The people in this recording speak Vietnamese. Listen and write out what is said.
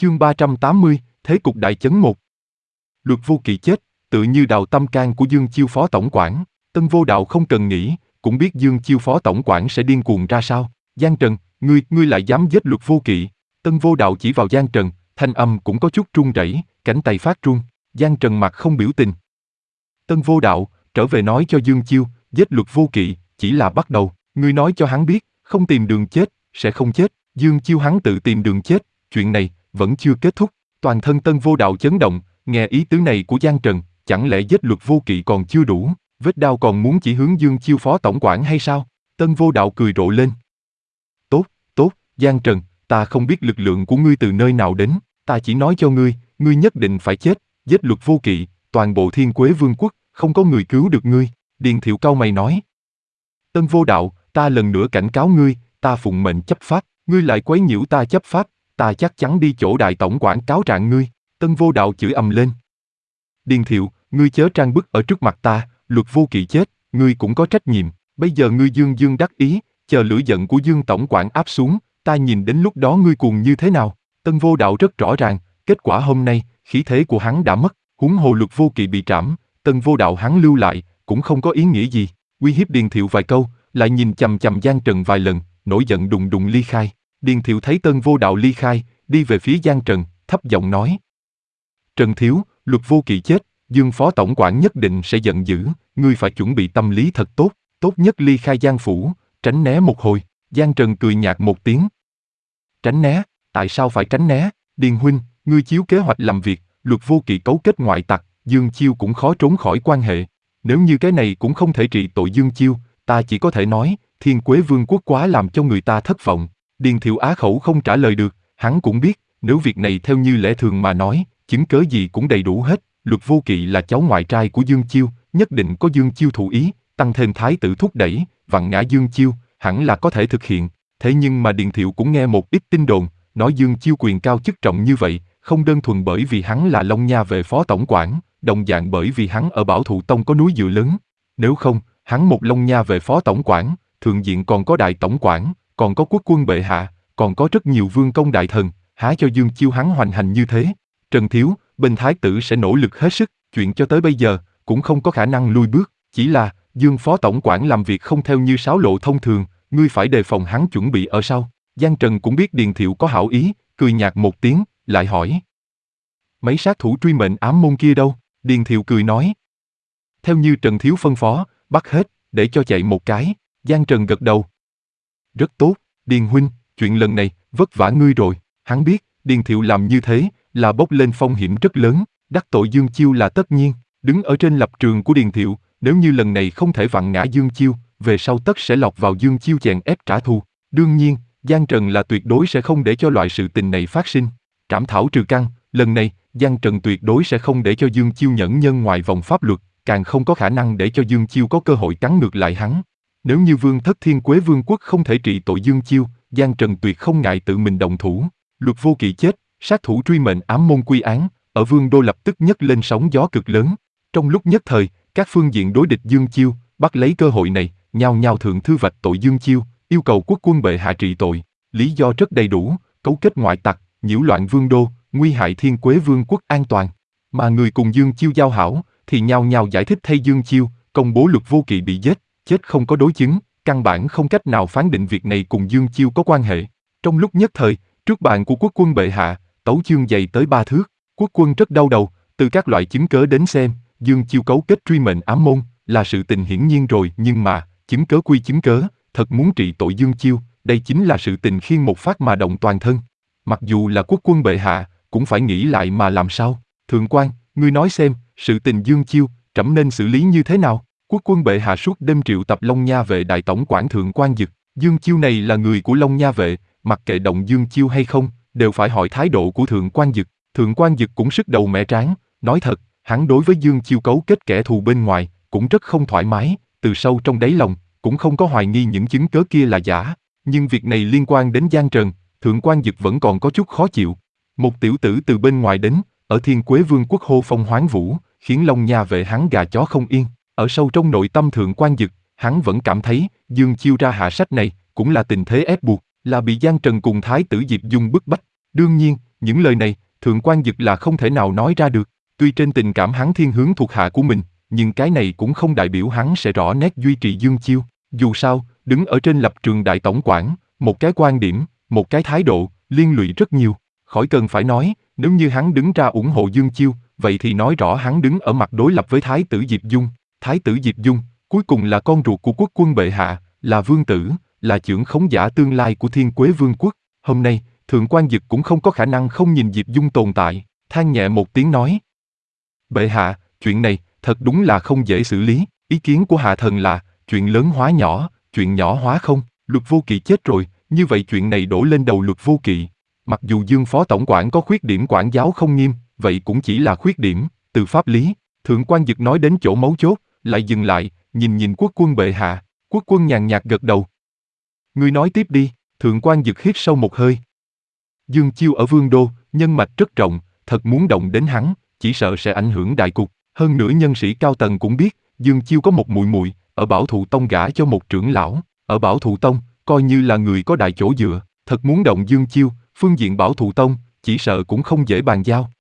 Chương 380, Thế cục đại chấn 1. Luật Vô Kỵ chết, tự như đào tâm can của Dương Chiêu phó tổng quản. Tân Vô Đạo không cần nghĩ, cũng biết Dương Chiêu phó tổng quản sẽ điên cuồng ra sao. Giang Trần, ngươi lại dám giết Luật Vô Kỵ? Tân Vô Đạo chỉ vào Giang Trần, thanh âm cũng có chút run rẩy, cánh tay phát run. Giang Trần mặt không biểu tình. Tân Vô Đạo, trở về nói cho Dương Chiêu, giết Luật Vô Kỵ, chỉ là bắt đầu. Ngươi nói cho hắn biết, không tìm đường chết, sẽ không chết. Dương Chiêu hắn tự tìm đường chết, chuyện này vẫn chưa kết thúc. Toàn thân Tân Vô Đạo chấn động, nghe ý tứ này của Giang Trần, chẳng lẽ giết Luật Vô Kỵ còn chưa đủ, vết đao còn muốn chỉ hướng Dương Chiêu phó tổng quản hay sao? Tân Vô Đạo cười rộ lên. Tốt, Giang Trần, ta không biết lực lượng của ngươi từ nơi nào đến, ta chỉ nói cho ngươi nhất định phải chết, giết Luật Vô Kỵ, toàn bộ Thiên Quế Vương quốc, không có người cứu được ngươi. Điền Thiệu cau mày nói. Tân Vô Đạo, ta lần nữa cảnh cáo ngươi, ta phụng mệnh chấp pháp, ngươi lại quấy nhiễu ta chấp pháp, ta chắc chắn đi chỗ đại tổng quản cáo trạng ngươi. Tân Vô Đạo chửi ầm lên. Điền Thiệu, ngươi chớ trang bức ở trước mặt ta, Luật Vô Kỵ chết, ngươi cũng có trách nhiệm, bây giờ ngươi dương đắc ý, chờ lửa giận của Dương tổng quản áp xuống, ta nhìn đến lúc đó ngươi cuồng như thế nào. Tân Vô Đạo rất rõ ràng, kết quả hôm nay, khí thế của hắn đã mất, huống hồ Luật Vô Kỵ bị trảm, Tân Vô Đạo hắn lưu lại, cũng không có ý nghĩa gì, uy hiếp Điền Thiệu vài câu, lại nhìn chằm chằm Giang Trần vài lần, nổi giận đùng đùng ly khai. Điền Thiệu thấy Tân Vô Đạo ly khai, đi về phía Giang Trần, thấp giọng nói. Trần Thiếu, Luật Vô Kỵ chết, Dương phó tổng quản nhất định sẽ giận dữ, ngươi phải chuẩn bị tâm lý thật tốt, tốt nhất ly khai Giang phủ, tránh né một hồi. Giang Trần cười nhạt một tiếng. Tránh né, tại sao phải tránh né? Điền huynh, ngươi chiếu kế hoạch làm việc, Luật Vô Kỵ cấu kết ngoại tặc, Dương Chiêu cũng khó trốn khỏi quan hệ. Nếu như cái này cũng không thể trị tội Dương Chiêu, ta chỉ có thể nói, Thiên Quế Vương quốc quá làm cho người ta thất vọng. Điền Thiệu á khẩu không trả lời được, hắn cũng biết, nếu việc này theo như lẽ thường mà nói, chứng cớ gì cũng đầy đủ hết. Luật Vô Kỵ là cháu ngoại trai của Dương Chiêu, nhất định có Dương Chiêu thụ ý, tăng thêm thái tử thúc đẩy, vặn ngã Dương Chiêu, hẳn là có thể thực hiện. Thế nhưng mà Điền Thiệu cũng nghe một ít tin đồn, nói Dương Chiêu quyền cao chức trọng như vậy, không đơn thuần bởi vì hắn là Long Nha vệ phó tổng quản, đồng dạng bởi vì hắn ở Bảo Thụ Tông có núi dựa lớn. Nếu không, hắn một Long Nha vệ phó tổng quản, thượng diện còn có đại tổng quản, còn có quốc quân bệ hạ, còn có rất nhiều vương công đại thần, há cho Dương Chiêu hắn hoành hành như thế. Trần Thiếu, bên thái tử sẽ nỗ lực hết sức, chuyện cho tới bây giờ, cũng không có khả năng lui bước, chỉ là, Dương phó tổng quản làm việc không theo như sáo lộ thông thường, ngươi phải đề phòng hắn chuẩn bị ở sau. Giang Trần cũng biết Điền Thiệu có hảo ý, cười nhạt một tiếng, lại hỏi. Mấy sát thủ truy mệnh ám môn kia đâu? Điền Thiệu cười nói. Theo như Trần Thiếu phân phó, bắt hết, để cho chạy một cái. Giang Trần gật đầu. Rất tốt, Điền huynh, chuyện lần này, vất vả ngươi rồi. Hắn biết, Điền Thiệu làm như thế, là bốc lên phong hiểm rất lớn, đắc tội Dương Chiêu là tất nhiên. Đứng ở trên lập trường của Điền Thiệu, nếu như lần này không thể vặn ngã Dương Chiêu, về sau tất sẽ lọt vào Dương Chiêu chèn ép trả thù. Đương nhiên, Giang Trần là tuyệt đối sẽ không để cho loại sự tình này phát sinh. Trảm thảo trừ căn, lần này, Giang Trần tuyệt đối sẽ không để cho Dương Chiêu nhẫn nhân ngoài vòng pháp luật, càng không có khả năng để cho Dương Chiêu có cơ hội cắn ngược lại hắn. Nếu như Vương thất Thiên Quế Vương quốc không thể trị tội Dương Chiêu, Giang Trần tuyệt không ngại tự mình động thủ. Luật Vô Kỵ chết, sát thủ truy mệnh ám môn quy án, ở Vương đô lập tức nhấc lên sóng gió cực lớn. Trong lúc nhất thời, các phương diện đối địch Dương Chiêu, bắt lấy cơ hội này, nhao nhao thượng thư vạch tội Dương Chiêu, yêu cầu quốc quân bệ hạ trị tội. Lý do rất đầy đủ, cấu kết ngoại tặc, nhiễu loạn Vương đô, nguy hại Thiên Quế Vương quốc an toàn. Mà người cùng Dương Chiêu giao hảo, thì nhao nhao giải thích thay Dương Chiêu, công bố Luật Vô Kỵ bị giết, chết không có đối chứng, căn bản không cách nào phán định việc này cùng Dương Chiêu có quan hệ. Trong lúc nhất thời, trước bàn của quốc quân bệ hạ, tấu chương dày tới 3 thước, quốc quân rất đau đầu, từ các loại chứng cớ đến xem, Dương Chiêu cấu kết truy mệnh ám môn, là sự tình hiển nhiên rồi, nhưng mà, chứng cớ quy chứng cớ, thật muốn trị tội Dương Chiêu, đây chính là sự tình khiêng một phát mà động toàn thân. Mặc dù là quốc quân bệ hạ, cũng phải nghĩ lại mà làm sao. Thượng quan, ngươi nói xem, sự tình Dương Chiêu, trẫm nên xử lý như thế nào? Quốc quân bệ hạ suốt đêm triệu tập Long Nha vệ đại tổng quản Thượng quan Dực. Dương Chiêu này là người của Long Nha vệ, mặc kệ động Dương Chiêu hay không, đều phải hỏi thái độ của Thượng quan Dực. Thượng quan Dực cũng sức đầu mẻ trán, nói thật, hắn đối với Dương Chiêu cấu kết kẻ thù bên ngoài, cũng rất không thoải mái, từ sâu trong đáy lòng, cũng không có hoài nghi những chứng cớ kia là giả. Nhưng việc này liên quan đến Giang Trần, Thượng quan Dực vẫn còn có chút khó chịu. Một tiểu tử từ bên ngoài đến, ở Thiên Quế Vương quốc hô phong hoán vũ, khiến Long Nha vệ hắn gà chó không yên. Ở sâu trong nội tâm Thượng quan Dực, hắn vẫn cảm thấy, Dương Chiêu ra hạ sách này, cũng là tình thế ép buộc, là bị Giang Trần cùng Thái tử Diệp Dung bức bách. Đương nhiên, Những lời này, Thượng quan Dực là không thể nào nói ra được. Tuy trên tình cảm hắn thiên hướng thuộc hạ của mình, nhưng cái này cũng không đại biểu hắn sẽ rõ nét duy trì Dương Chiêu. Dù sao, đứng ở trên lập trường đại tổng quản, một cái quan điểm, một cái thái độ, liên lụy rất nhiều. Khỏi cần phải nói, nếu như hắn đứng ra ủng hộ Dương Chiêu, vậy thì nói rõ hắn đứng ở mặt đối lập với Thái tử Diệp Dung. Thái tử Diệp Dung, cuối cùng là con ruột của quốc quân bệ hạ, là vương tử, là chưởng khống giả tương lai của Thiên Quế Vương quốc. Hôm nay, Thượng quan Dực cũng không có khả năng không nhìn Diệp Dung tồn tại, than nhẹ một tiếng nói. Bệ hạ, chuyện này, thật đúng là không dễ xử lý, ý kiến của hạ thần là, chuyện lớn hóa nhỏ, chuyện nhỏ hóa không, Luật Vô Kỵ chết rồi, như vậy chuyện này đổ lên đầu Luật Vô Kỵ. Mặc dù Dương phó tổng quản có khuyết điểm quản giáo không nghiêm, vậy cũng chỉ là khuyết điểm, từ pháp lý. Thượng quan Dực nói đến chỗ mấu chốt, lại dừng lại, nhìn quốc quân bệ hạ, quốc quân nhàn nhạt gật đầu. Ngươi nói tiếp đi, Thượng quan Dực hít sâu một hơi. Dương Chiêu ở Vương Đô, nhân mạch rất rộng, thật muốn động đến hắn, chỉ sợ sẽ ảnh hưởng đại cục. Hơn nữa nhân sĩ cao tầng cũng biết, Dương Chiêu có một muội muội, ở Bảo Thụ Tông gả cho một trưởng lão, ở Bảo Thụ Tông, coi như là người có đại chỗ dựa, thật muốn động Dương Chiêu, phương diện Bảo Thụ Tông, chỉ sợ cũng không dễ bàn giao.